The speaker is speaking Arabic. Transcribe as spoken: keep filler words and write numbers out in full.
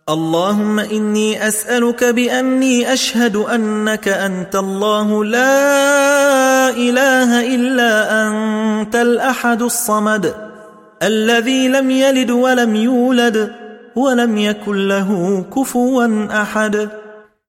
اللهم إني أسألك بأني أشهد أنك أنت الله لا إله إلا أنت الأحد الصمد الذي لم يلد ولم يولد ولم يكن له كفوا أحد